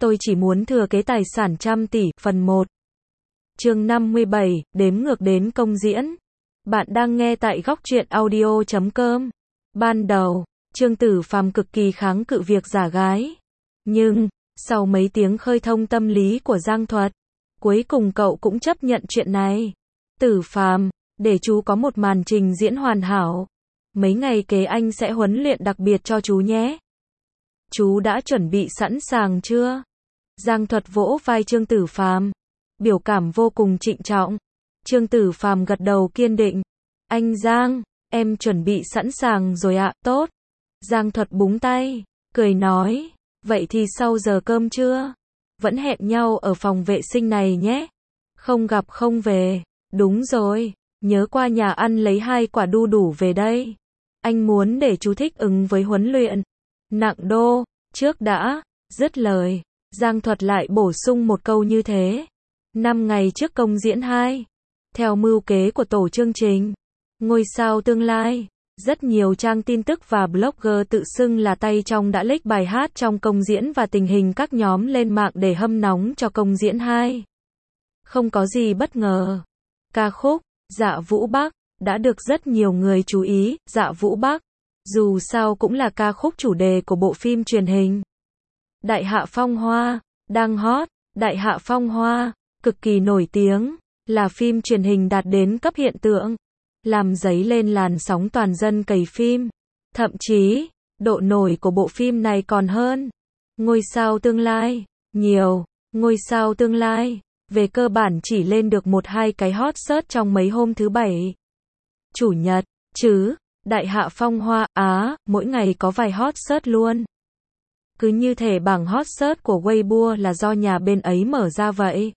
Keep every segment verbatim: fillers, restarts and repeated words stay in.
Tôi chỉ muốn thừa kế tài sản trăm tỷ, phần một. Chương năm mươi bảy, đếm ngược đến công diễn. Bạn đang nghe tại góc truyện audio chấm com. Ban đầu, Trương Tử Phàm cực kỳ kháng cự việc giả gái. Nhưng, sau mấy tiếng khơi thông tâm lý của Giang Thuật, cuối cùng cậu cũng chấp nhận chuyện này. Tử Phàm, để chú có một màn trình diễn hoàn hảo. Mấy ngày kế anh sẽ huấn luyện đặc biệt cho chú nhé. Chú đã chuẩn bị sẵn sàng chưa? Giang Thuật vỗ vai Trương Tử Phàm, biểu cảm vô cùng trịnh trọng. Trương Tử Phàm gật đầu kiên định. Anh Giang, em chuẩn bị sẵn sàng rồi ạ, tốt. Giang Thuật búng tay, cười nói, vậy thì sau giờ cơm trưa, vẫn hẹn nhau ở phòng vệ sinh này nhé. Không gặp không về, đúng rồi, nhớ qua nhà ăn lấy hai quả đu đủ về đây. Anh muốn để chú thích ứng với huấn luyện. Nặng đô, trước đã, dứt lời. Giang Thuật lại bổ sung một câu như thế. Năm ngày trước công diễn hai, theo mưu kế của tổ chương trình, ngôi sao tương lai, rất nhiều trang tin tức và blogger tự xưng là tay trong đã leak bài hát trong công diễn và tình hình các nhóm lên mạng để hâm nóng cho công diễn hai. Không có gì bất ngờ. Ca khúc, Dạ Vũ Bắc, đã được rất nhiều người chú ý. Dạ Vũ Bắc, dù sao cũng là ca khúc chủ đề của bộ phim truyền hình Đại Hạ Phong Hoa, đang hot. Đại Hạ Phong Hoa, cực kỳ nổi tiếng, là phim truyền hình đạt đến cấp hiện tượng, làm dấy lên làn sóng toàn dân cày phim. Thậm chí, độ nổi của bộ phim này còn hơn Ngôi sao tương lai. Nhiều ngôi sao tương lai, về cơ bản chỉ lên được một hai cái hot search trong mấy hôm thứ bảy, chủ nhật, chứ. Đại Hạ Phong Hoa, á, mỗi ngày có vài hot search luôn. Cứ như thể bảng hot search của Weibo là do nhà bên ấy mở ra vậy.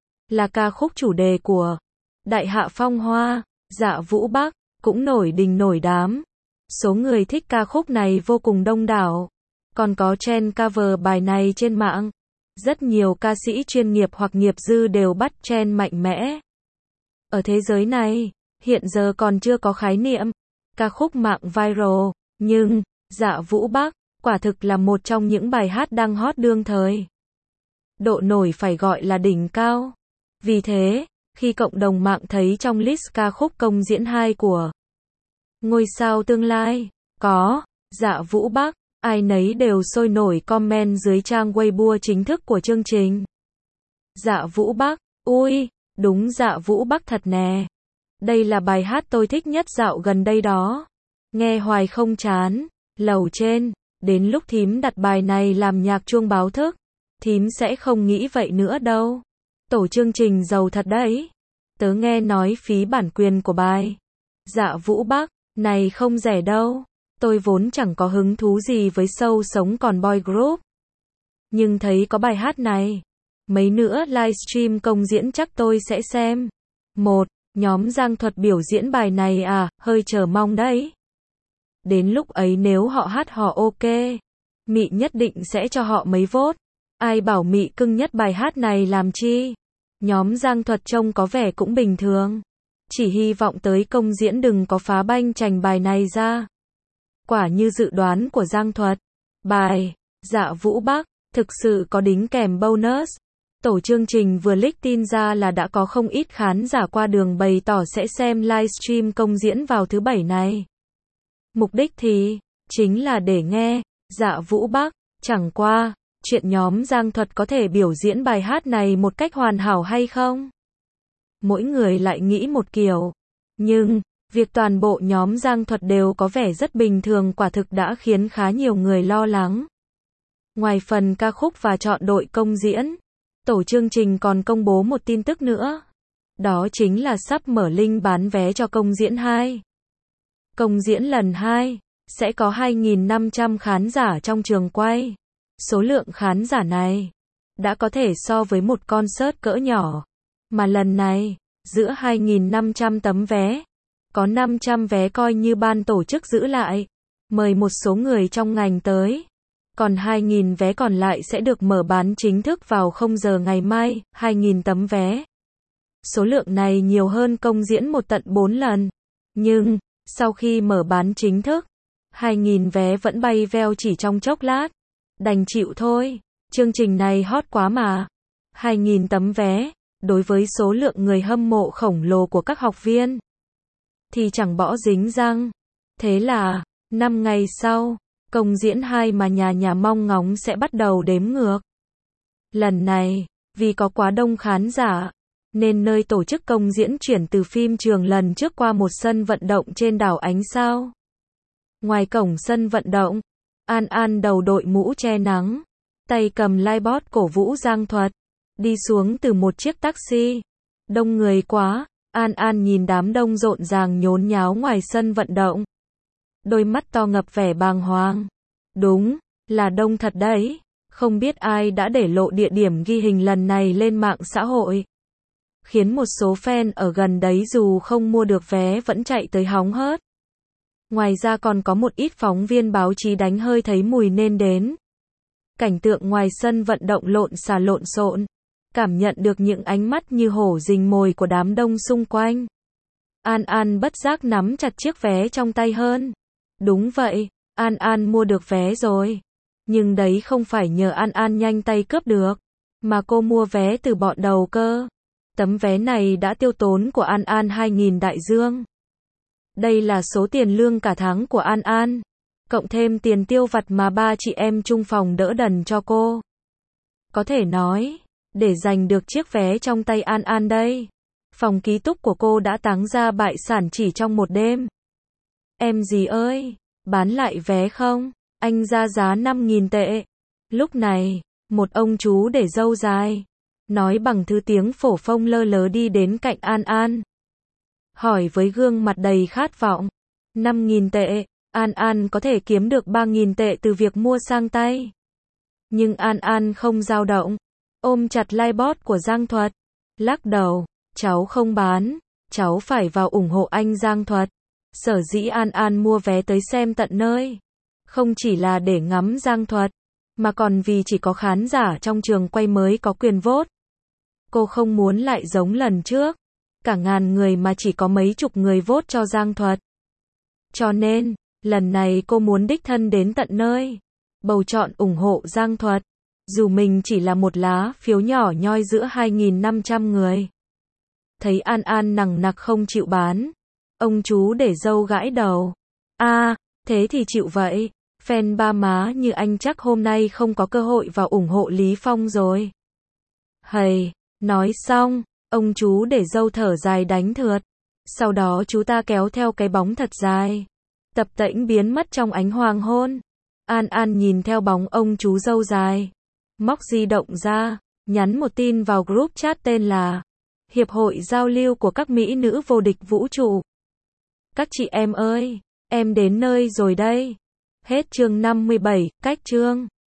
Là ca khúc chủ đề của Đại Hạ Phong Hoa, Dạ Vũ Bắc, cũng nổi đình nổi đám. Số người thích ca khúc này vô cùng đông đảo. Còn có trend cover bài này trên mạng. Rất nhiều ca sĩ chuyên nghiệp hoặc nghiệp dư đều bắt trend mạnh mẽ. Ở thế giới này, hiện giờ còn chưa có khái niệm ca khúc mạng viral, nhưng Dạ Vũ Bắc quả thực là một trong những bài hát đang hot đương thời. Độ nổi phải gọi là đỉnh cao. Vì thế, khi cộng đồng mạng thấy trong list ca khúc công diễn hai của ngôi sao tương lai có Dạ Vũ Bắc, ai nấy đều sôi nổi comment dưới trang Weibo chính thức của chương trình. Dạ Vũ Bắc, ui, đúng Dạ Vũ Bắc thật nè. Đây là bài hát tôi thích nhất dạo gần đây đó. Nghe hoài không chán. Lầu trên, đến lúc thím đặt bài này làm nhạc chuông báo thức, thím sẽ không nghĩ vậy nữa đâu. Tổ chương trình giàu thật đấy. Tớ nghe nói phí bản quyền của bài Dạ Vũ Bắc này không rẻ đâu. Tôi vốn chẳng có hứng thú gì với show sống còn boy group, nhưng thấy có bài hát này, mấy nữa livestream công diễn chắc tôi sẽ xem. Một, nhóm Giang Thuật biểu diễn bài này à, hơi chờ mong đấy. Đến lúc ấy nếu họ hát họ ok, Mị nhất định sẽ cho họ mấy vote. Ai bảo Mị cưng nhất bài hát này làm chi. Nhóm Giang Thuật trông có vẻ cũng bình thường. Chỉ hy vọng tới công diễn đừng có phá banh chành bài này ra. Quả như dự đoán của Giang Thuật, bài Dạ Vũ Bắc thực sự có đính kèm bonus. Tổ chương trình vừa leak tin ra là đã có không ít khán giả qua đường bày tỏ sẽ xem livestream công diễn vào thứ bảy này. Mục đích thì chính là để nghe Dạ Vũ Bắc. Chẳng qua, chuyện nhóm Giang Thuật có thể biểu diễn bài hát này một cách hoàn hảo hay không? Mỗi người lại nghĩ một kiểu. Nhưng, việc toàn bộ nhóm Giang Thuật đều có vẻ rất bình thường quả thực đã khiến khá nhiều người lo lắng. Ngoài phần ca khúc và chọn đội công diễn, tổ chương trình còn công bố một tin tức nữa. Đó chính là sắp mở link bán vé cho công diễn hai. Công diễn lần hai sẽ có hai nghìn năm trăm khán giả trong trường quay. Số lượng khán giả này đã có thể so với một concert cỡ nhỏ. Mà lần này, giữa hai nghìn năm trăm tấm vé, có năm trăm vé coi như ban tổ chức giữ lại, mời một số người trong ngành tới. Còn hai nghìn vé còn lại sẽ được mở bán chính thức vào không giờ ngày mai. Hai nghìn tấm vé. Số lượng này nhiều hơn công diễn một tận bốn lần. Nhưng, sau khi mở bán chính thức, hai nghìn vé vẫn bay veo chỉ trong chốc lát. Đành chịu thôi. Chương trình này hot quá mà. hai nghìn tấm vé, đối với số lượng người hâm mộ khổng lồ của các học viên, thì chẳng bỏ dính răng. Thế là, năm ngày sau, công diễn hai mà nhà nhà mong ngóng sẽ bắt đầu đếm ngược. Lần này, vì có quá đông khán giả, nên nơi tổ chức công diễn chuyển từ phim trường lần trước qua một sân vận động trên đảo Ánh Sao. Ngoài cổng sân vận động, An An đầu đội mũ che nắng, tay cầm liveboard cổ vũ Giang Thuật, đi xuống từ một chiếc taxi. Đông người quá, An An nhìn đám đông rộn ràng nhốn nháo ngoài sân vận động. Đôi mắt to ngập vẻ bàng hoàng. Đúng, là đông thật đấy. Không biết ai đã để lộ địa điểm ghi hình lần này lên mạng xã hội, khiến một số fan ở gần đấy dù không mua được vé vẫn chạy tới hóng hớt. Ngoài ra còn có một ít phóng viên báo chí đánh hơi thấy mùi nên đến. Cảnh tượng ngoài sân vận động lộn xà lộn xộn, cảm nhận được những ánh mắt như hổ rình mồi của đám đông xung quanh. An An bất giác nắm chặt chiếc vé trong tay hơn. Đúng vậy, An An mua được vé rồi. Nhưng đấy không phải nhờ An An nhanh tay cướp được, mà cô mua vé từ bọn đầu cơ. Tấm vé này đã tiêu tốn của An An hai nghìn đại dương. Đây là số tiền lương cả tháng của An An, cộng thêm tiền tiêu vặt mà ba chị em chung phòng đỡ đần cho cô. Có thể nói, để giành được chiếc vé trong tay An An đây, phòng ký túc của cô đã táng ra bại sản chỉ trong một đêm. Em gì ơi, bán lại vé không? Anh ra giá năm nghìn tệ. Lúc này, một ông chú để râu dài, nói bằng thứ tiếng phổ phông lơ lớ đi đến cạnh An An. Hỏi với gương mặt đầy khát vọng. năm nghìn tệ, An An có thể kiếm được ba nghìn tệ từ việc mua sang tay. Nhưng An An không dao động, ôm chặt liveboard của Giang Thuật, lắc đầu, cháu không bán, cháu phải vào ủng hộ anh Giang Thuật. Sở dĩ An An mua vé tới xem tận nơi, không chỉ là để ngắm Giang Thuật, mà còn vì chỉ có khán giả trong trường quay mới có quyền vote. Cô không muốn lại giống lần trước, cả ngàn người mà chỉ có mấy chục người vote cho Giang Thuật. Cho nên, lần này cô muốn đích thân đến tận nơi, bầu chọn ủng hộ Giang Thuật, dù mình chỉ là một lá phiếu nhỏ nhoi giữa hai nghìn năm trăm người. Thấy An An nằng nặc không chịu bán, ông chú để râu gãi đầu. A, à, thế thì chịu vậy, fan ba má như anh chắc hôm nay không có cơ hội vào ủng hộ Lý Phong rồi. Hầy, nói xong, ông chú để râu thở dài đánh thượt. Sau đó chú ta kéo theo cái bóng thật dài, tập tễnh biến mất trong ánh hoàng hôn. An An nhìn theo bóng ông chú râu dài, móc di động ra, nhắn một tin vào group chat tên là Hiệp hội Giao lưu của các Mỹ nữ vô địch vũ trụ. Các chị em ơi, em đến nơi rồi đây. Hết chương năm mươi bảy, cách chương.